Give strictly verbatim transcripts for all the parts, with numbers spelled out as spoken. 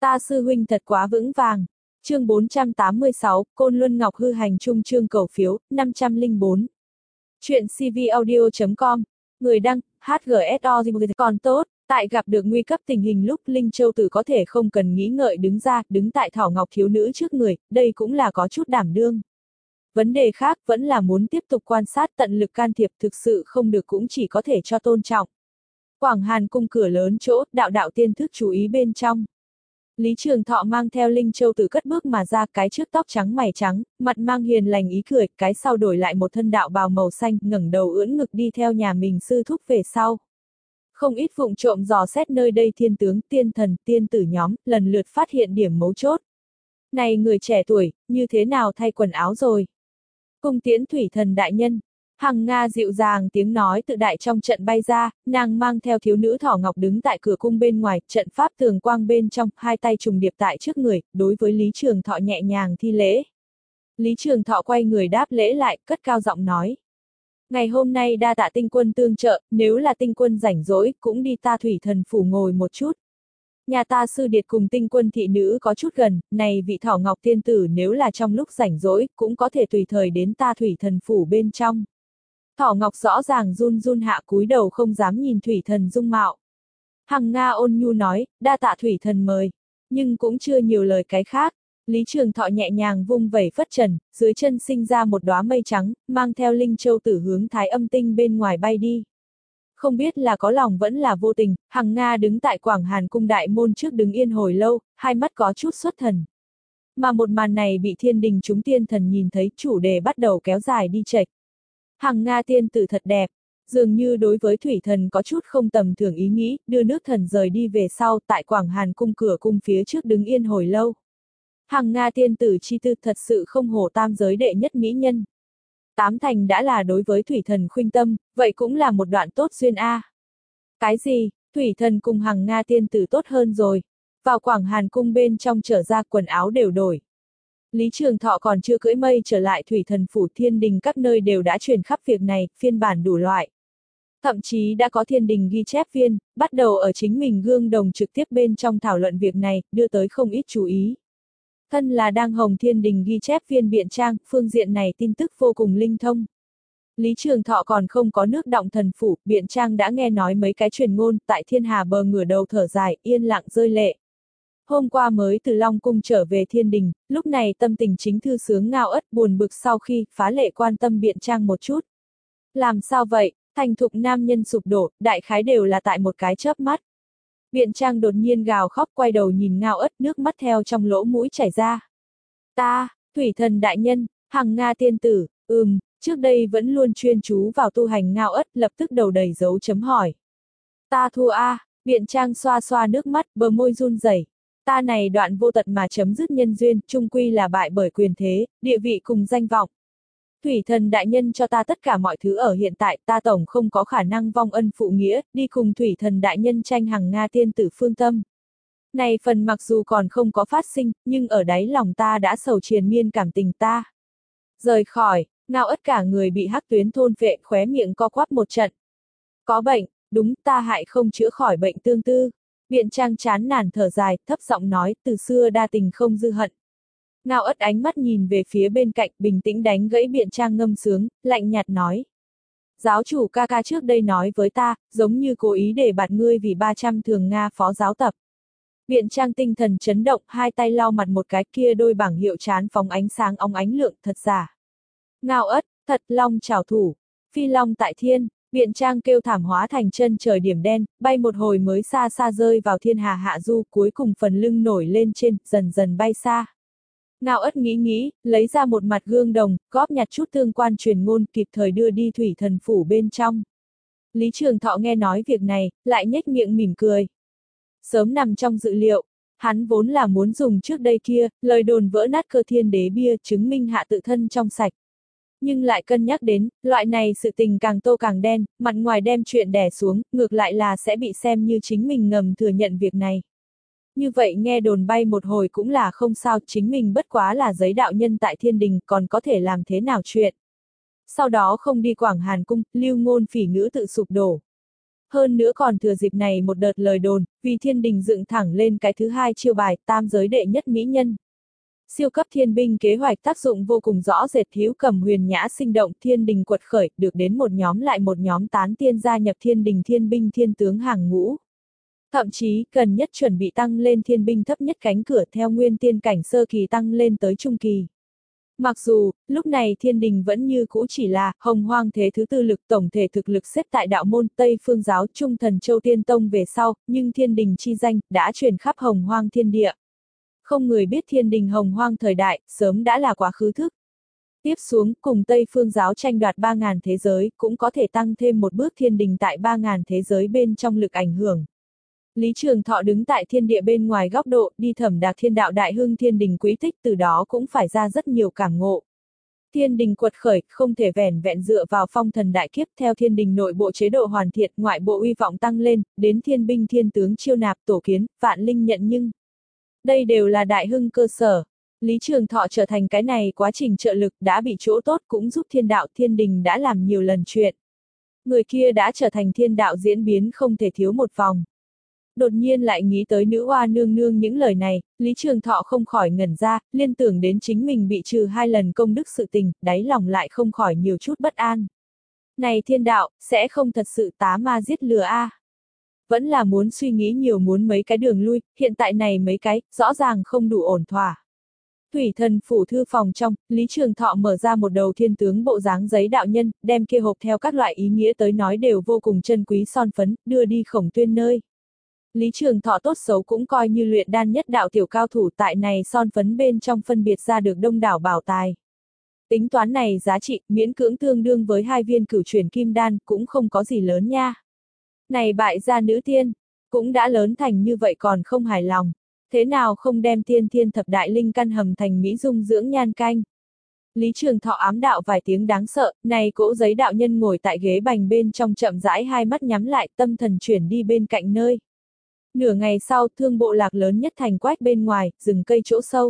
Ta sư huynh thật quá vững vàng. Chương bốn trăm tám mươi sáu, Côn Luân Ngọc hư hành trung chương cầu phiếu, năm trăm lẻ bốn. Chuyện cvaudio chấm com. Người đăng, hát giê ét o còn tốt, tại gặp được nguy cấp tình hình lúc Linh Châu Tử có thể không cần nghĩ ngợi đứng ra, đứng tại Thỏ Ngọc thiếu nữ trước người, đây cũng là có chút đảm đương. Vấn đề khác vẫn là muốn tiếp tục quan sát tận lực can thiệp thực sự không được cũng chỉ có thể cho tôn trọng. Quảng Hàn cung cửa lớn chỗ, đạo đạo tiên thức chú ý bên trong. Lý Trường Thọ mang theo Linh Châu Tử cất bước mà ra, cái trước tóc trắng mày trắng, mặt mang hiền lành ý cười, cái sau đổi lại một thân đạo bào màu xanh, ngẩng đầu ưỡn ngực đi theo nhà mình sư thúc về sau. Không ít vụng trộm dò xét nơi đây thiên tướng, tiên thần, tiên tử nhóm, lần lượt phát hiện điểm mấu chốt. Này người trẻ tuổi, như thế nào thay quần áo rồi? Cung tiễn thủy thần đại nhân. Hằng Nga dịu dàng tiếng nói tự đại trong trận bay ra, nàng mang theo thiếu nữ Thỏ Ngọc đứng tại cửa cung bên ngoài, trận pháp tường quang bên trong, hai tay trùng điệp tại trước người, đối với Lý Trường Thọ nhẹ nhàng thi lễ. Lý Trường Thọ quay người đáp lễ lại, cất cao giọng nói. Ngày hôm nay đa tạ tinh quân tương trợ, nếu là tinh quân rảnh rỗi, cũng đi ta thủy thần phủ ngồi một chút. Nhà ta sư điệt cùng tinh quân thị nữ có chút gần, này vị Thỏ Ngọc tiên tử nếu là trong lúc rảnh rỗi, cũng có thể tùy thời đến ta thủy thần phủ bên trong. Thỏ Ngọc rõ ràng run run hạ cúi đầu không dám nhìn thủy thần dung mạo. Hằng Nga ôn nhu nói, đa tạ thủy thần mời, nhưng cũng chưa nhiều lời cái khác. Lý Trường Thọ nhẹ nhàng vung vẩy phất trần, dưới chân sinh ra một đóa mây trắng, mang theo Linh Châu Tử hướng Thái Âm Tinh bên ngoài bay đi. Không biết là có lòng vẫn là vô tình, Hằng Nga đứng tại Quảng Hàn cung đại môn trước đứng yên hồi lâu, hai mắt có chút xuất thần. Mà một màn này bị thiên đình chúng tiên thần nhìn thấy, chủ đề bắt đầu kéo dài đi chệch. Hằng Nga tiên tử thật đẹp, dường như đối với thủy thần có chút không tầm thường ý nghĩ, đưa nước thần rời đi về sau, tại Quảng Hàn cung cửa cung phía trước đứng yên hồi lâu. Hằng Nga tiên tử chi tư thật sự không hổ tam giới đệ nhất mỹ nhân. Tám thành đã là đối với thủy thần khuynh tâm, vậy cũng là một đoạn tốt duyên a. Cái gì, thủy thần cùng Hằng Nga tiên tử tốt hơn rồi. Vào Quảng Hàn cung bên trong trở ra quần áo đều đổi. Lý Trường Thọ còn chưa cưỡi mây trở lại thủy thần phủ, thiên đình các nơi đều đã truyền khắp việc này, phiên bản đủ loại. Thậm chí đã có thiên đình ghi chép viên, bắt đầu ở chính mình gương đồng trực tiếp bên trong thảo luận việc này, đưa tới không ít chú ý. Thân là đang hồng thiên đình ghi chép viên Biện Trang, phương diện này tin tức vô cùng linh thông. Lý Trường Thọ còn không có nước động thần phủ, Biện Trang đã nghe nói mấy cái truyền ngôn, tại thiên hà bờ ngửa đầu thở dài, yên lặng rơi lệ. Hôm qua mới từ Long Cung trở về thiên đình, lúc này tâm tình chính thư sướng ngao ất buồn bực sau khi phá lệ quan tâm Biện Trang một chút. Làm sao vậy, thành thục nam nhân sụp đổ, đại khái đều là tại một cái chớp mắt. Biện Trang đột nhiên gào khóc quay đầu nhìn ngao ất, nước mắt theo trong lỗ mũi chảy ra. Ta, thủy thần đại nhân, Hằng Nga tiên tử, ừm, trước đây vẫn luôn chuyên chú vào tu hành ngao ất lập tức đầu đầy dấu chấm hỏi. Ta thua a, à, Biện Trang xoa xoa nước mắt, bờ môi run rẩy. Ta này đoạn vô tật mà chấm dứt nhân duyên, chung quy là bại bởi quyền thế, địa vị cùng danh vọng. Thủy thần đại nhân cho ta tất cả mọi thứ ở hiện tại, ta tổng không có khả năng vong ân phụ nghĩa, đi cùng thủy thần đại nhân tranh Hằng Nga tiên tử phương tâm. Này phần mặc dù còn không có phát sinh, nhưng ở đáy lòng ta đã sầu triền miên cảm tình ta. Rời khỏi, ngao ất cả người bị hắc tuyến thôn phệ, khóe miệng co quắp một trận. Có bệnh, đúng, ta hại không chữa khỏi bệnh tương tư. Biện Trang chán nản thở dài, thấp giọng nói, từ xưa đa tình không dư hận. Ngao ất ánh mắt nhìn về phía bên cạnh, bình tĩnh đánh gãy Biện Trang ngâm sướng, lạnh nhạt nói. Giáo chủ ca ca trước đây nói với ta, giống như cố ý để bạt ngươi vì ba trăm thường Nga phó giáo tập. Biện Trang tinh thần chấn động, hai tay lau mặt một cái, kia đôi bảng hiệu chán phóng ánh sáng óng ánh lượng, thật giả. Ngao ất, thật long trảo thủ, phi long tại thiên. Biện Trang kêu thảm hóa thành chân trời điểm đen, bay một hồi mới xa xa rơi vào thiên hà hạ du, cuối cùng phần lưng nổi lên trên, dần dần bay xa. Ngao ất nghĩ nghĩ, lấy ra một mặt gương đồng, góp nhặt chút tương quan truyền ngôn, kịp thời đưa đi thủy thần phủ bên trong. Lý Trường Thọ nghe nói việc này, lại nhếch miệng mỉm cười. Sớm nằm trong dự liệu, hắn vốn là muốn dùng trước đây kia, lời đồn vỡ nát cơ thiên đế bia, chứng minh hạ tự thân trong sạch. Nhưng lại cân nhắc đến, loại này sự tình càng tô càng đen, mặt ngoài đem chuyện đè xuống, ngược lại là sẽ bị xem như chính mình ngầm thừa nhận việc này. Như vậy nghe đồn bay một hồi cũng là không sao, chính mình bất quá là giấy đạo nhân tại thiên đình, còn có thể làm thế nào chuyện. Sau đó không đi Quảng Hàn cung, lưu ngôn phỉ ngữ tự sụp đổ. hơn nữa còn thừa dịp này một đợt lời đồn, vì thiên đình dựng thẳng lên cái thứ hai chiêu bài, tam giới đệ nhất mỹ nhân. Siêu cấp thiên binh kế hoạch tác dụng vô cùng rõ rệt, hữu cầm huyền nhã sinh động, thiên đình quật khởi, được đến một nhóm lại một nhóm tán tiên gia nhập thiên đình thiên binh thiên tướng hàng ngũ. Thậm chí, cần nhất chuẩn bị tăng lên thiên binh thấp nhất cánh cửa theo nguyên tiên cảnh sơ kỳ tăng lên tới trung kỳ. Mặc dù, lúc này thiên đình vẫn như cũ chỉ là hồng hoang thế thứ tư lực, tổng thể thực lực xếp tại đạo môn Tây Phương giáo Trung Thần Châu Tiên Tông về sau, nhưng thiên đình chi danh đã truyền khắp hồng hoang thiên địa. Không người biết thiên đình hồng hoang thời đại, sớm đã là quá khứ thức. Tiếp xuống, cùng Tây Phương giáo tranh đoạt ba ngàn thế giới, cũng có thể tăng thêm một bước thiên đình tại ba ngàn thế giới bên trong lực ảnh hưởng. Lý Trường Thọ đứng tại thiên địa bên ngoài góc độ, đi thẩm đạc thiên đạo đại hưng thiên đình quý tích, từ đó cũng phải ra rất nhiều cảm ngộ. Thiên đình quật khởi, không thể vẻn vẹn dựa vào phong thần đại kiếp, theo thiên đình nội bộ chế độ hoàn thiện, ngoại bộ uy vọng tăng lên, đến thiên binh thiên tướng chiêu nạp tổ kiến, vạn linh nhận nhưng. Đây đều là đại hưng cơ sở. Lý Trường Thọ trở thành cái này quá trình trợ lực, đã bị chỗ tốt cũng giúp thiên đạo thiên đình đã làm nhiều lần chuyện. Người kia đã trở thành thiên đạo diễn biến không thể thiếu một vòng. Đột nhiên lại nghĩ tới nữ oa nương nương những lời này, Lý Trường Thọ không khỏi ngẩn ra, liên tưởng đến chính mình bị trừ hai lần công đức sự tình, đáy lòng lại không khỏi nhiều chút bất an. Này thiên đạo, sẽ không thật sự tá ma giết lừa a? À? Vẫn là muốn suy nghĩ nhiều, muốn mấy cái đường lui, hiện tại này mấy cái, rõ ràng không đủ ổn thỏa. Thủy Thần phủ thư phòng trong, Lý Trường Thọ mở ra một đầu thiên tướng bộ dáng giấy đạo nhân, đem kia hộp theo các loại ý nghĩa tới nói đều vô cùng chân quý son phấn, đưa đi Khổng Tuyên nơi. Lý Trường Thọ tốt xấu cũng coi như luyện đan nhất đạo tiểu cao thủ, tại này son phấn bên trong phân biệt ra được đông đảo bảo tài. Tính toán này giá trị, miễn cưỡng tương đương với hai viên cửu chuyển kim đan, cũng không có gì lớn nha. Này bại gia nữ tiên, cũng đã lớn thành như vậy còn không hài lòng. Thế nào không đem tiên thiên thập đại linh căn hầm thành mỹ dung dưỡng nhan canh. Lý Trường Thọ ám đạo vài tiếng đáng sợ, này cỗ giấy đạo nhân ngồi tại ghế bành bên trong chậm rãi hai mắt nhắm lại, tâm thần chuyển đi bên cạnh nơi. Nửa ngày sau, thương bộ lạc lớn nhất thành quách bên ngoài, rừng cây chỗ sâu.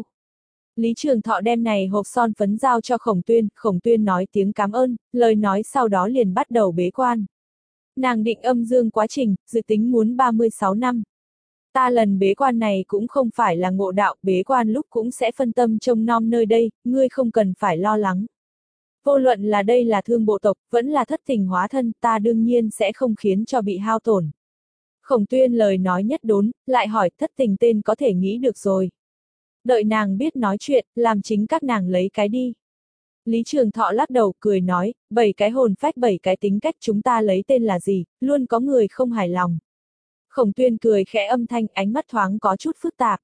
Lý Trường Thọ đem này hộp son phấn giao cho Khổng Tuyên, Khổng Tuyên nói tiếng cảm ơn, lời nói sau đó liền bắt đầu bế quan. Nàng định âm dương quá trình, dự tính muốn ba mươi sáu năm. Ta lần bế quan này cũng không phải là ngộ đạo, bế quan lúc cũng sẽ phân tâm trông nom nơi đây, ngươi không cần phải lo lắng. Vô luận là đây là thương bộ tộc, vẫn là thất tình hóa thân, ta đương nhiên sẽ không khiến cho bị hao tổn. Khổng Tuyên lời nói nhất đốn, lại hỏi thất tình tên có thể nghĩ được rồi. Đợi nàng biết nói chuyện, làm chính các nàng lấy cái đi. Lý Trường Thọ lắc đầu cười nói, bảy cái hồn phách bảy cái tính cách chúng ta lấy tên là gì, luôn có người không hài lòng. Khổng Tuyên cười khẽ âm thanh, ánh mắt thoáng có chút phức tạp.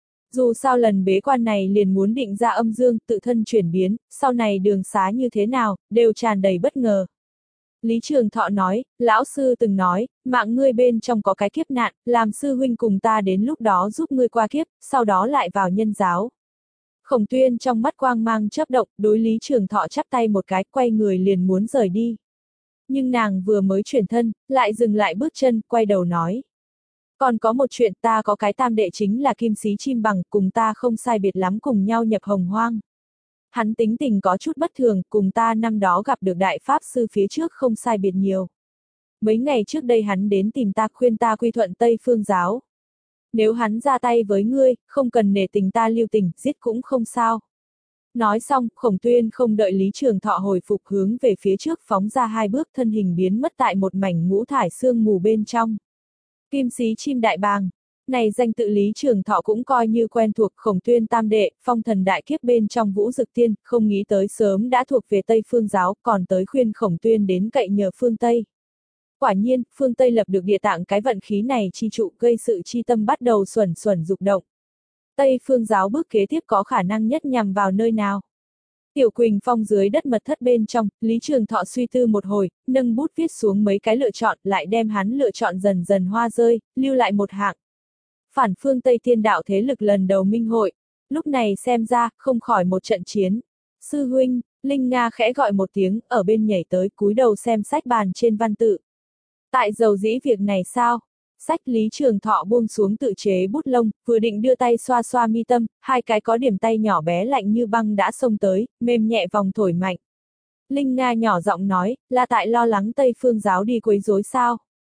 Dù sao lần bế quan này liền muốn định ra âm dương, tự thân chuyển biến, sau này đường xá như thế nào, đều tràn đầy bất ngờ. Lý Trường Thọ nói, lão sư từng nói, mạng ngươi bên trong có cái kiếp nạn, làm sư huynh cùng ta đến lúc đó giúp ngươi qua kiếp, sau đó lại vào nhân giáo. Khổng Tuyên trong mắt quang mang chớp động, đối Lý Trường Thọ chắp tay một cái, quay người liền muốn rời đi. Nhưng nàng vừa mới chuyển thân, lại dừng lại bước chân, quay đầu nói. Còn có một chuyện, ta có cái tam đệ chính là Kim Xí Chim Bằng, cùng ta không sai biệt lắm, cùng nhau nhập hồng hoang. Hắn tính tình có chút bất thường, cùng ta năm đó gặp được đại pháp sư phía trước không sai biệt nhiều. Mấy ngày trước đây hắn đến tìm ta khuyên ta quy thuận Tây Phương giáo. Nếu hắn ra tay với ngươi, không cần nể tình ta lưu tình, giết cũng không sao. Nói xong, Khổng Tuyên không đợi Lý Trường Thọ hồi phục hướng về phía trước phóng ra hai bước, thân hình biến mất tại một mảnh ngũ thải sương mù bên trong. Kim Xí Chim Đại Bàng. Này danh tự Lý Trường Thọ cũng coi như quen thuộc, Khổng Tuyên tam đệ, phong thần đại kiếp bên trong Vũ Dực Tiên, không nghĩ tới sớm đã thuộc về Tây Phương giáo, còn tới khuyên Khổng Tuyên đến cậy nhờ phương Tây. Quả nhiên, phương Tây lập được địa tạng cái vận khí này chi trụ, gây sự chi tâm bắt đầu xuẩn xuẩn dục động. Tây Phương giáo bước kế tiếp có khả năng nhất nhằm vào nơi nào? Tiểu Quỳnh Phong dưới đất mật thất bên trong, Lý Trường Thọ suy tư một hồi, nâng bút viết xuống mấy cái lựa chọn, lại đem hắn lựa chọn dần dần hoa rơi, lưu lại một hạng. Phản phương Tây Thiên đạo thế lực lần đầu minh hội, lúc này xem ra, không khỏi một trận chiến. Sư huynh, Linh Nga khẽ gọi một tiếng, ở bên nhảy tới, cúi đầu xem sách bàn trên văn tự. Tại dầu dĩ việc này sao? Sách Lý Trường Thọ buông xuống tự chế bút lông, vừa định đưa tay xoa xoa mi tâm, hai cái có điểm tay nhỏ bé lạnh như băng đã xông tới, mềm nhẹ vòng thổi mạnh. Linh Nga nhỏ giọng nói, là tại lo lắng Tây Phương giáo đi quấy rối sao?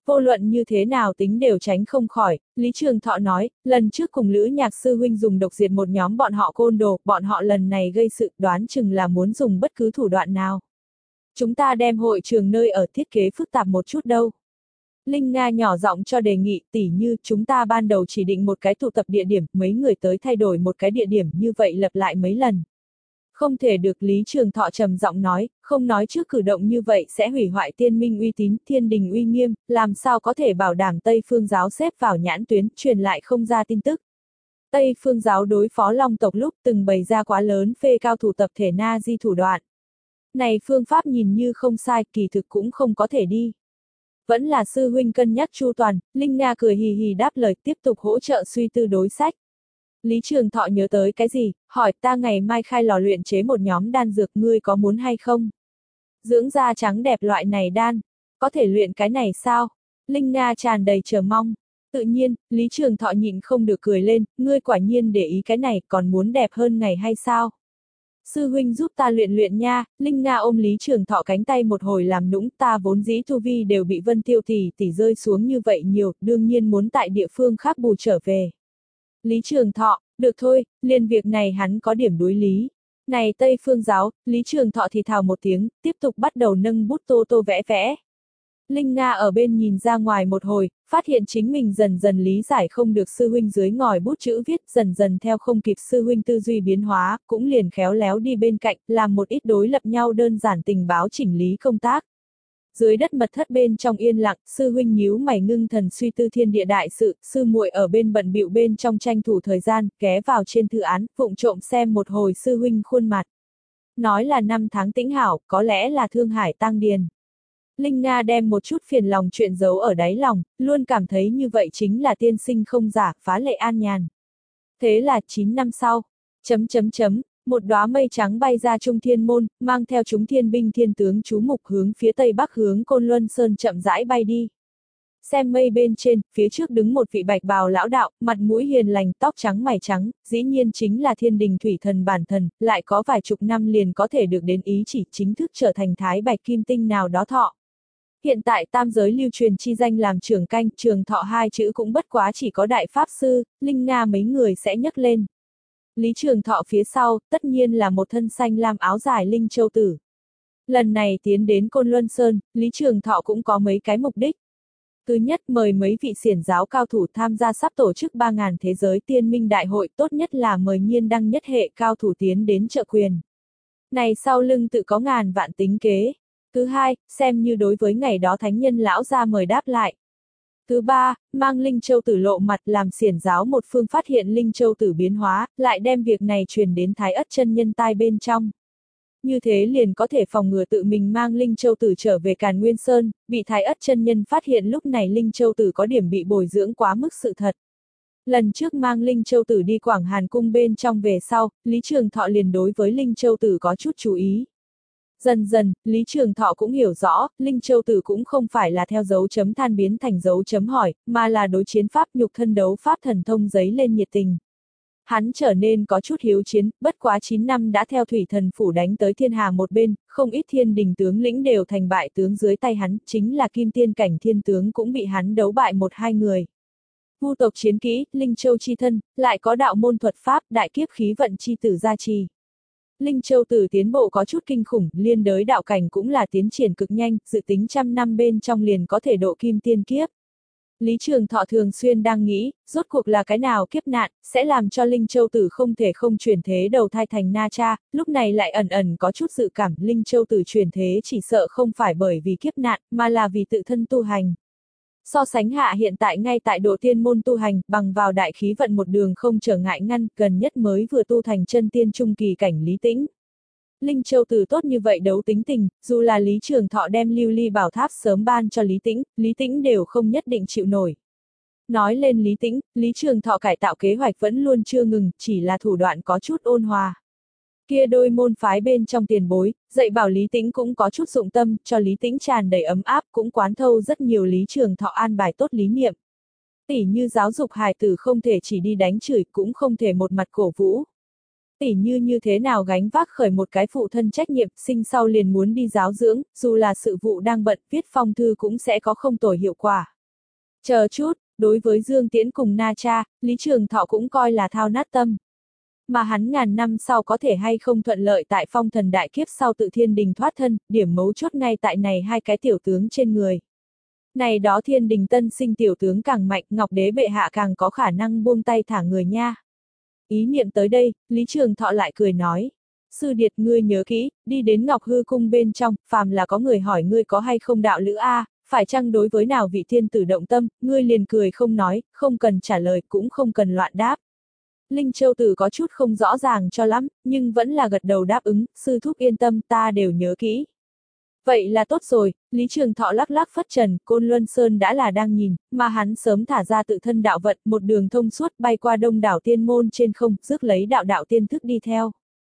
Vô luận như thế nào tính đều tránh không khỏi, Lý Trường Thọ nói, lần trước cùng Lữ Nhạc sư huynh dùng độc diệt một nhóm bọn họ côn đồ, bọn họ lần này gây sự đoán chừng là muốn dùng bất cứ thủ đoạn nào. Chúng ta đem hội trường nơi ở thiết kế phức tạp một chút đâu. Linh Nga nhỏ giọng cho đề nghị, tỉ như chúng ta ban đầu chỉ định một cái tụ tập địa điểm, mấy người tới thay đổi một cái địa điểm như vậy lặp lại mấy lần. Không thể được, Lý Trường Thọ trầm giọng nói, không nói trước cử động như vậy sẽ hủy hoại tiên minh uy tín, thiên đình uy nghiêm, làm sao có thể bảo đảm Tây Phương giáo xếp vào nhãn tuyến, truyền lại không ra tin tức. Tây Phương giáo đối phó Long tộc lúc từng bày ra quá lớn phê cao thủ tập thể na di thủ đoạn. Này phương pháp nhìn như không sai, kỳ thực cũng không có thể đi. Vẫn là sư huynh cân nhắc chu toàn, Linh Nga cười hì hì đáp lời tiếp tục hỗ trợ suy tư đối sách. Lý Trường Thọ nhớ tới cái gì, hỏi ta ngày mai khai lò luyện chế một nhóm đan dược, ngươi có muốn hay không? Dưỡng da trắng đẹp loại này đan, có thể luyện cái này sao? Linh Nga tràn đầy chờ mong. Tự nhiên, Lý Trường Thọ nhịn không được cười lên, ngươi quả nhiên để ý cái này, còn muốn đẹp hơn ngày hay sao? Sư huynh giúp ta luyện luyện nha. Linh Nga ôm Lý Trường Thọ cánh tay một hồi làm nũng, ta vốn dĩ tu vi đều bị Vân Tiêu tỷ tỷ rơi xuống như vậy nhiều, đương nhiên muốn tại địa phương khác bù trở về. Lý Trường Thọ, được thôi, liền việc này hắn có điểm đối lý. Này Tây Phương giáo, Lý Trường Thọ thì thào một tiếng, tiếp tục bắt đầu nâng bút tô tô vẽ vẽ. Linh Nga ở bên nhìn ra ngoài một hồi, phát hiện chính mình dần dần lý giải không được sư huynh dưới ngòi bút chữ viết, dần dần theo không kịp sư huynh tư duy biến hóa, cũng liền khéo léo đi bên cạnh, làm một ít đối lập nhau đơn giản tình báo chỉnh lý công tác. Dưới đất mật thất bên trong yên lặng, sư huynh nhíu mày ngưng thần suy tư thiên địa đại sự, sư muội ở bên bận bịu bên trong tranh thủ thời gian, ghé vào trên thư án, vụng trộm xem một hồi sư huynh khuôn mặt. Nói là năm tháng tĩnh hảo, có lẽ là thương hải tang điền. Linh Nga đem một chút phiền lòng chuyện giấu ở đáy lòng, luôn cảm thấy như vậy chính là tiên sinh không giả, phá lệ an nhàn. Thế là chín năm sau, chấm chấm chấm, một đóa mây trắng bay ra trung thiên môn, mang theo chúng thiên binh thiên tướng chú mục hướng phía tây bắc hướng Côn Luân Sơn chậm rãi bay đi. Xem mây bên trên, phía trước đứng một vị bạch bào lão đạo, mặt mũi hiền lành, tóc trắng mày trắng, dĩ nhiên chính là thiên đình thủy thần bản thần, lại có vài chục năm liền có thể được đến ý chỉ chính thức trở thành thái bạch kim tinh nào đó thọ. Hiện tại tam giới lưu truyền chi danh làm trưởng canh, trường thọ hai chữ cũng bất quá chỉ có đại pháp sư, Linh Nga mấy người sẽ nhấc lên. Lý Trường Thọ phía sau, tất nhiên là một thân xanh lam áo dài Linh Châu Tử. Lần này tiến đến Côn Luân Sơn, Lý Trường Thọ cũng có mấy cái mục đích. Thứ nhất, mời mấy vị xiển giáo cao thủ tham gia sắp tổ chức ba ngàn thế giới tiên minh đại hội, tốt nhất là mời nhiên đăng nhất hệ cao thủ tiến đến trợ quyền. Này sau lưng tự có ngàn vạn tính kế. Thứ hai, xem như đối với ngày đó thánh nhân lão ra mời đáp lại. Thứ ba, mang Linh Châu Tử lộ mặt làm xiển giáo một phương phát hiện Linh Châu Tử biến hóa, lại đem việc này truyền đến Thái Ất chân nhân tai bên trong. Như thế liền có thể phòng ngừa tự mình mang Linh Châu Tử trở về Càn Nguyên Sơn, bị Thái Ất chân nhân phát hiện lúc này Linh Châu Tử có điểm bị bồi dưỡng quá mức sự thật. Lần trước mang Linh Châu Tử đi Quảng Hàn Cung bên trong về sau, Lý Trường Thọ liền đối với Linh Châu Tử có chút chú ý. Dần dần, Lý Trường Thọ cũng hiểu rõ, Linh Châu Tử cũng không phải là theo dấu chấm than biến thành dấu chấm hỏi, mà là đối chiến pháp nhục thân đấu pháp thần thông giấy lên nhiệt tình. Hắn trở nên có chút hiếu chiến, bất quá chín năm đã theo thủy thần phủ đánh tới thiên hà một bên, không ít thiên đình tướng lĩnh đều thành bại tướng dưới tay hắn, chính là kim tiên cảnh thiên tướng cũng bị hắn đấu bại một hai người. Vu tộc chiến kỹ, Linh Châu chi thân, lại có đạo môn thuật pháp, đại kiếp khí vận chi tử gia trì. Linh Châu Tử tiến bộ có chút kinh khủng, liên đới đạo cảnh cũng là tiến triển cực nhanh, dự tính trăm năm bên trong liền có thể độ kim tiên kiếp. Lý Trường Thọ thường xuyên đang nghĩ, rốt cuộc là cái nào kiếp nạn, sẽ làm cho Linh Châu Tử không thể không chuyển thế đầu thai thành Na Cha, lúc này lại ẩn ẩn có chút dự cảm Linh Châu Tử chuyển thế chỉ sợ không phải bởi vì kiếp nạn, mà là vì tự thân tu hành. So sánh hạ hiện tại ngay tại độ tiên môn tu hành, bằng vào đại khí vận một đường không trở ngại ngăn, gần nhất mới vừa tu thành chân tiên trung kỳ cảnh Lý Tĩnh. Linh Châu Tử tốt như vậy đấu tính tình, dù là Lý Trường Thọ đem lưu ly bảo tháp sớm ban cho Lý Tĩnh, Lý Tĩnh đều không nhất định chịu nổi. Nói lên Lý Tĩnh, Lý Trường Thọ cải tạo kế hoạch vẫn luôn chưa ngừng, chỉ là thủ đoạn có chút ôn hòa. Kia đôi môn phái bên trong tiền bối, dạy bảo Lý Tĩnh cũng có chút dụng tâm, cho Lý Tĩnh tràn đầy ấm áp, cũng quán thâu rất nhiều Lý Trường Thọ an bài tốt lý niệm. Tỉ như giáo dục hài tử không thể chỉ đi đánh chửi, cũng không thể một mặt cổ vũ. Tỉ như như thế nào gánh vác khởi một cái phụ thân trách nhiệm, sinh sau liền muốn đi giáo dưỡng, dù là sự vụ đang bận, viết phong thư cũng sẽ có không tồi hiệu quả. Chờ chút, đối với Dương Tiễn cùng Na Cha, Lý Trường Thọ cũng coi là thao nát tâm. Mà hắn ngàn năm sau có thể hay không thuận lợi tại phong thần đại kiếp sau tự thiên đình thoát thân, điểm mấu chốt ngay tại này hai cái tiểu tướng trên người. Này đó thiên đình tân sinh tiểu tướng càng mạnh, Ngọc Đế bệ hạ càng có khả năng buông tay thả người nha. Ý niệm tới đây, Lý Trường Thọ lại cười nói. Sư điệt ngươi nhớ kỹ, đi đến Ngọc Hư cung bên trong, phàm là có người hỏi ngươi có hay không đạo lữ a, phải chăng đối với nào vị thiên tử động tâm, ngươi liền cười không nói, không cần trả lời cũng không cần loạn đáp. Linh Châu Tử có chút không rõ ràng cho lắm, nhưng vẫn là gật đầu đáp ứng, sư thúc yên tâm ta đều nhớ kỹ. Vậy là tốt rồi, Lý Trường Thọ lắc lắc phất trần, Côn Luân Sơn đã là đang nhìn, mà hắn sớm thả ra tự thân đạo vận, một đường thông suốt bay qua đông đảo tiên môn trên không, rước lấy đạo đạo tiên thức đi theo.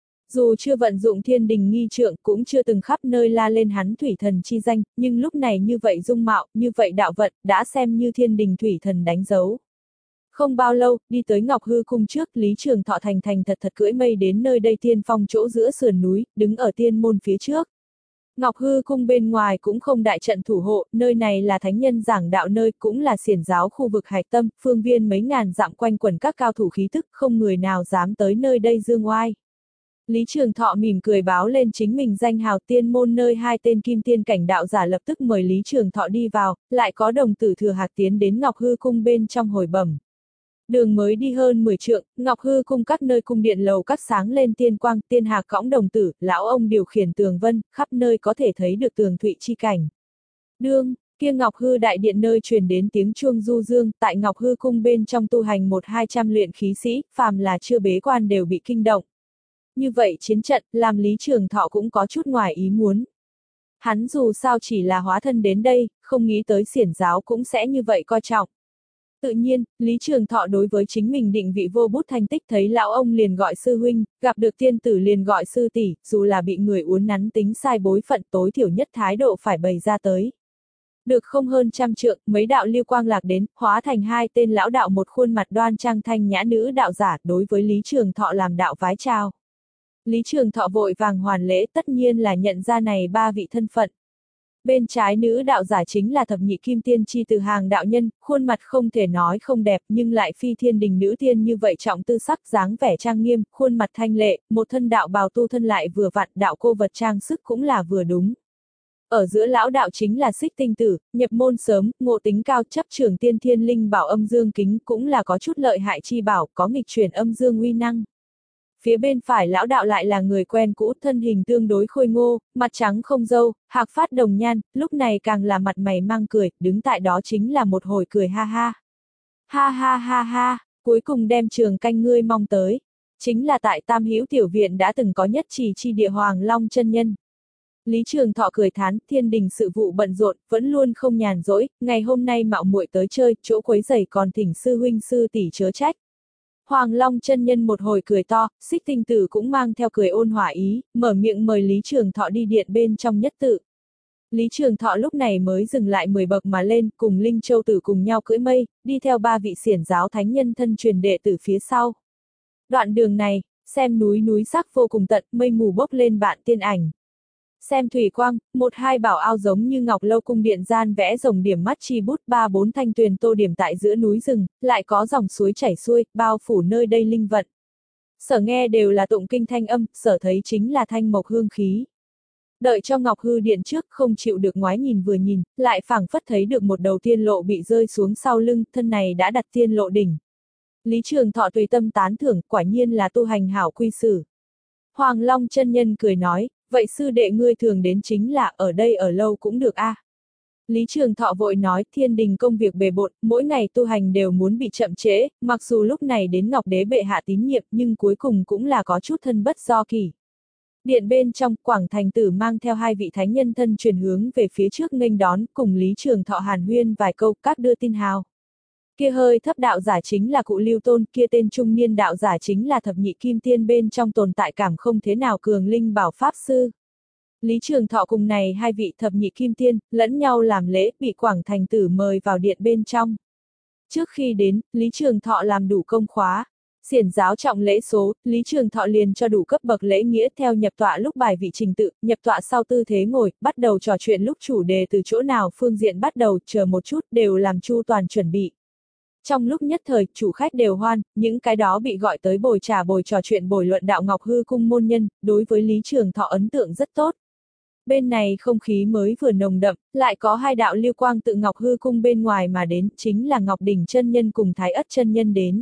Dù chưa vận dụng thiên đình nghi trượng, cũng chưa từng khắp nơi la lên hắn thủy thần chi danh, nhưng lúc này như vậy dung mạo, như vậy đạo vận, đã xem như thiên đình thủy thần đánh dấu. Không bao lâu, đi tới Ngọc Hư cung trước, Lý Trường Thọ thành thành thật thật cưỡi mây đến nơi đây tiên phong chỗ giữa sườn núi, đứng ở tiên môn phía trước. Ngọc Hư cung bên ngoài cũng không đại trận thủ hộ, nơi này là thánh nhân giảng đạo nơi, cũng là xiển giáo khu vực hạch tâm, phương viên mấy ngàn dặm quanh quẩn các cao thủ khí tức, không người nào dám tới nơi đây dương oai. Lý Trường Thọ mỉm cười báo lên chính mình danh hào tiên môn nơi hai tên kim tiên cảnh đạo giả lập tức mời Lý Trường Thọ đi vào, lại có đồng tử Thừa Hạc tiến đến Ngọc Hư cung bên trong hồi bẩm. Đường mới đi hơn mười trượng, Ngọc Hư cung các nơi cung điện lầu các sáng lên tiên quang, tiên hạc cõng đồng tử, lão ông điều khiển tường vân, khắp nơi có thể thấy được tường thụy chi cảnh. Đương, kia Ngọc Hư đại điện nơi truyền đến tiếng chuông du dương, tại Ngọc Hư cung bên trong tu hành một hai trăm luyện khí sĩ, phàm là chưa bế quan đều bị kinh động. Như vậy chiến trận, làm Lý Trường Thọ cũng có chút ngoài ý muốn. Hắn dù sao chỉ là hóa thân đến đây, không nghĩ tới xiển giáo cũng sẽ như vậy coi trọng. Tự nhiên, Lý Trường Thọ đối với chính mình định vị vô bút thành tích thấy lão ông liền gọi sư huynh, gặp được tiên tử liền gọi sư tỷ, dù là bị người uốn nắn tính sai bối phận tối thiểu nhất thái độ phải bày ra tới. Được không hơn trăm trượng, mấy đạo lưu quang lạc đến, hóa thành hai tên lão đạo một khuôn mặt đoan trang thanh nhã nữ đạo giả đối với Lý Trường Thọ làm đạo vái chào. Lý Trường Thọ vội vàng hoàn lễ tất nhiên là nhận ra này ba vị thân phận. Bên trái nữ đạo giả chính là thập nhị kim tiên chi từ hàng đạo nhân, khuôn mặt không thể nói không đẹp nhưng lại phi thiên đình nữ tiên như vậy trọng tư sắc dáng vẻ trang nghiêm, khuôn mặt thanh lệ, một thân đạo bào tu thân lại vừa vặn đạo cô vật trang sức cũng là vừa đúng. Ở giữa lão đạo chính là Xích Tinh Tử, nhập môn sớm, ngộ tính cao chấp trưởng tiên thiên linh bảo âm dương kính cũng là có chút lợi hại chi bảo, có nghịch chuyển âm dương uy năng. Phía bên phải lão đạo lại là người quen cũ, thân hình tương đối khôi ngô, mặt trắng không râu, hạc phát đồng nhan, lúc này càng là mặt mày mang cười, đứng tại đó chính là một hồi cười ha ha. Ha ha ha ha, cuối cùng đem trường canh ngươi mong tới. Chính là tại Tam Hữu tiểu viện đã từng có nhất trì chi địa Hoàng Long chân nhân. Lý Trường Thọ cười thán, thiên đình sự vụ bận rộn, vẫn luôn không nhàn rỗi, ngày hôm nay mạo muội tới chơi, chỗ quấy rầy còn thỉnh sư huynh sư tỷ chớ trách. Hoàng Long chân nhân một hồi cười to, Xích Tinh Tử cũng mang theo cười ôn hòa ý, mở miệng mời Lý Trường Thọ đi điện bên trong nhất tự. Lý Trường Thọ lúc này mới dừng lại mười bậc mà lên, cùng Linh Châu Tử cùng nhau cưỡi mây, đi theo ba vị xiển giáo thánh nhân thân truyền đệ tử phía sau. Đoạn đường này, xem núi núi sắc vô cùng tận, mây mù bốc lên vạn tiên ảnh. Xem thủy quang, một hai bảo ao giống như ngọc lâu cung điện gian vẽ rồng điểm mắt chi bút, ba bốn thanh tuyền tô điểm tại giữa núi rừng, lại có dòng suối chảy xuôi, bao phủ nơi đây linh vận. Sở nghe đều là tụng kinh thanh âm, sở thấy chính là thanh mộc hương khí. Đợi cho Ngọc Hư điện trước không chịu được ngoái nhìn vừa nhìn, lại phảng phất thấy được một đầu tiên lộ bị rơi xuống sau lưng, thân này đã đặt tiên lộ đỉnh. Lý Trường Thọ tùy tâm tán thưởng, quả nhiên là tu hành hảo quy sử. Hoàng Long chân nhân cười nói, vậy sư đệ ngươi thường đến chính là ở đây ở lâu cũng được a. À. Lý Trường Thọ vội nói, thiên đình công việc bề bộn, mỗi ngày tu hành đều muốn bị chậm trễ, mặc dù lúc này đến Ngọc Đế bệ hạ tín nhiệm nhưng cuối cùng cũng là có chút thân bất do kỳ. Điện bên trong, Quảng Thành Tử mang theo hai vị thánh nhân thân truyền hướng về phía trước nghênh đón, cùng Lý Trường Thọ hàn huyên vài câu, các đưa tin hào. Kia hơi thấp đạo giả chính là cụ Lưu Tôn, kia tên trung niên đạo giả chính là thập nhị kim tiên bên trong tồn tại cảm không thế nào cường linh bảo pháp sư. Lý Trường Thọ cùng này hai vị thập nhị kim tiên, lẫn nhau làm lễ, bị Quảng Thành Tử mời vào điện bên trong. Trước khi đến, Lý Trường Thọ làm đủ công khóa. Xiển giáo trọng lễ số, Lý Trường Thọ liền cho đủ cấp bậc lễ nghĩa theo nhập tọa lúc bài vị trình tự, nhập tọa sau tư thế ngồi, bắt đầu trò chuyện lúc chủ đề từ chỗ nào phương diện bắt đầu, chờ một chút, đều làm chu toàn chuẩn bị. Trong lúc nhất thời, chủ khách đều hoan, những cái đó bị gọi tới bồi trà bồi trò chuyện bồi luận đạo Ngọc Hư cung môn nhân, đối với Lý Trường Thọ ấn tượng rất tốt. Bên này không khí mới vừa nồng đậm, lại có hai đạo lưu quang tự Ngọc Hư cung bên ngoài mà đến, chính là Ngọc Đỉnh chân nhân cùng Thái Ất chân nhân đến.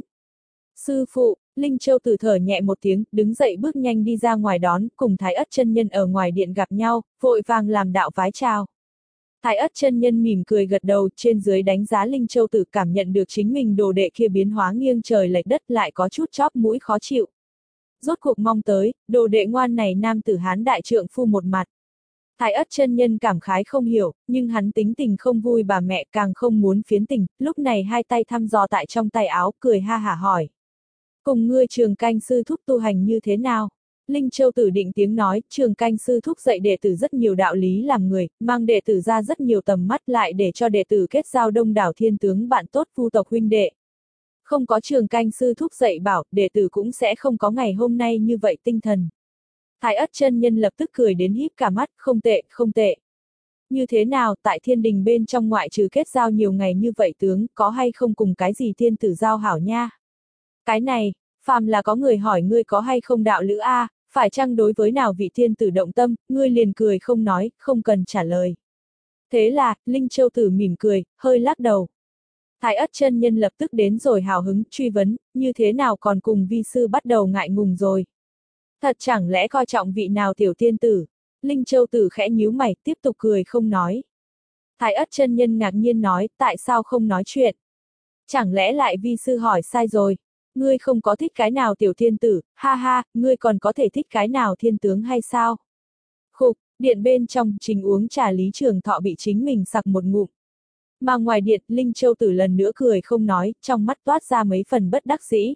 Sư phụ, Linh Châu Tử thở nhẹ một tiếng, đứng dậy bước nhanh đi ra ngoài đón, cùng Thái Ất chân nhân ở ngoài điện gặp nhau, vội vàng làm đạo vái chào. Thái Ất chân nhân mỉm cười gật đầu, trên dưới đánh giá Linh Châu Tử, cảm nhận được chính mình đồ đệ kia biến hóa nghiêng trời lệch đất, lại có chút chóp mũi khó chịu. Rốt cuộc mong tới, đồ đệ ngoan này nam tử Hán đại trượng phu một mặt. Thái Ất chân nhân cảm khái không hiểu, nhưng hắn tính tình không vui bà mẹ càng không muốn phiến tình, lúc này hai tay thăm dò tại trong tay áo, cười ha hả hỏi. Cùng ngươi Trường Canh sư thúc tu hành như thế nào? Linh Châu Tử định tiếng nói, Trường Canh sư thúc dạy đệ tử rất nhiều đạo lý làm người, mang đệ tử ra rất nhiều tầm mắt lại để cho đệ tử kết giao đông đảo thiên tướng bạn tốt phu tộc huynh đệ. Không có Trường Canh sư thúc dạy bảo, đệ tử cũng sẽ không có ngày hôm nay như vậy tinh thần. Thái Ất chân nhân lập tức cười đến híp cả mắt, không tệ, không tệ. Như thế nào, tại thiên đình bên trong ngoại trừ kết giao nhiều ngày như vậy tướng, có hay không cùng cái gì thiên tử giao hảo nha? Cái này, phàm là có người hỏi ngươi có hay không đạo lữ a, phải chăng đối với nào vị thiên tử động tâm, ngươi liền cười không nói, không cần trả lời. Thế là, Linh Châu Tử mỉm cười, hơi lắc đầu. Thái Ất chân nhân lập tức đến rồi hào hứng, truy vấn, như thế nào còn cùng vi sư bắt đầu ngại ngùng rồi. Thật chẳng lẽ coi trọng vị nào tiểu thiên tử? Linh Châu Tử khẽ nhíu mày, tiếp tục cười không nói. Thái Ất chân nhân ngạc nhiên nói, tại sao không nói chuyện? Chẳng lẽ lại vi sư hỏi sai rồi? Ngươi không có thích cái nào tiểu thiên tử, ha ha, ngươi còn có thể thích cái nào thiên tướng hay sao? Khục, điện bên trong, trình uống trà Lý Trường Thọ bị chính mình sặc một ngụm. Mà ngoài điện, Linh Châu Tử lần nữa cười không nói, trong mắt toát ra mấy phần bất đắc dĩ.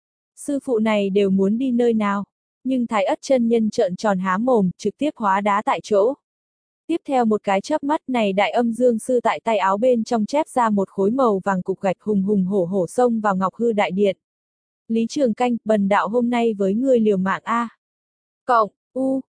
Sư phụ này đều muốn đi nơi nào? Nhưng Thái Ất chân nhân trợn tròn há mồm, trực tiếp hóa đá tại chỗ. Tiếp theo một cái chớp mắt này đại âm dương sư tại tay áo bên trong chép ra một khối màu vàng cục gạch hùng hùng hổ hổ xông vào Ngọc Hư đại điện. Lý Trường Canh, bần đạo hôm nay với ngươi liều mạng a. Cộng, u,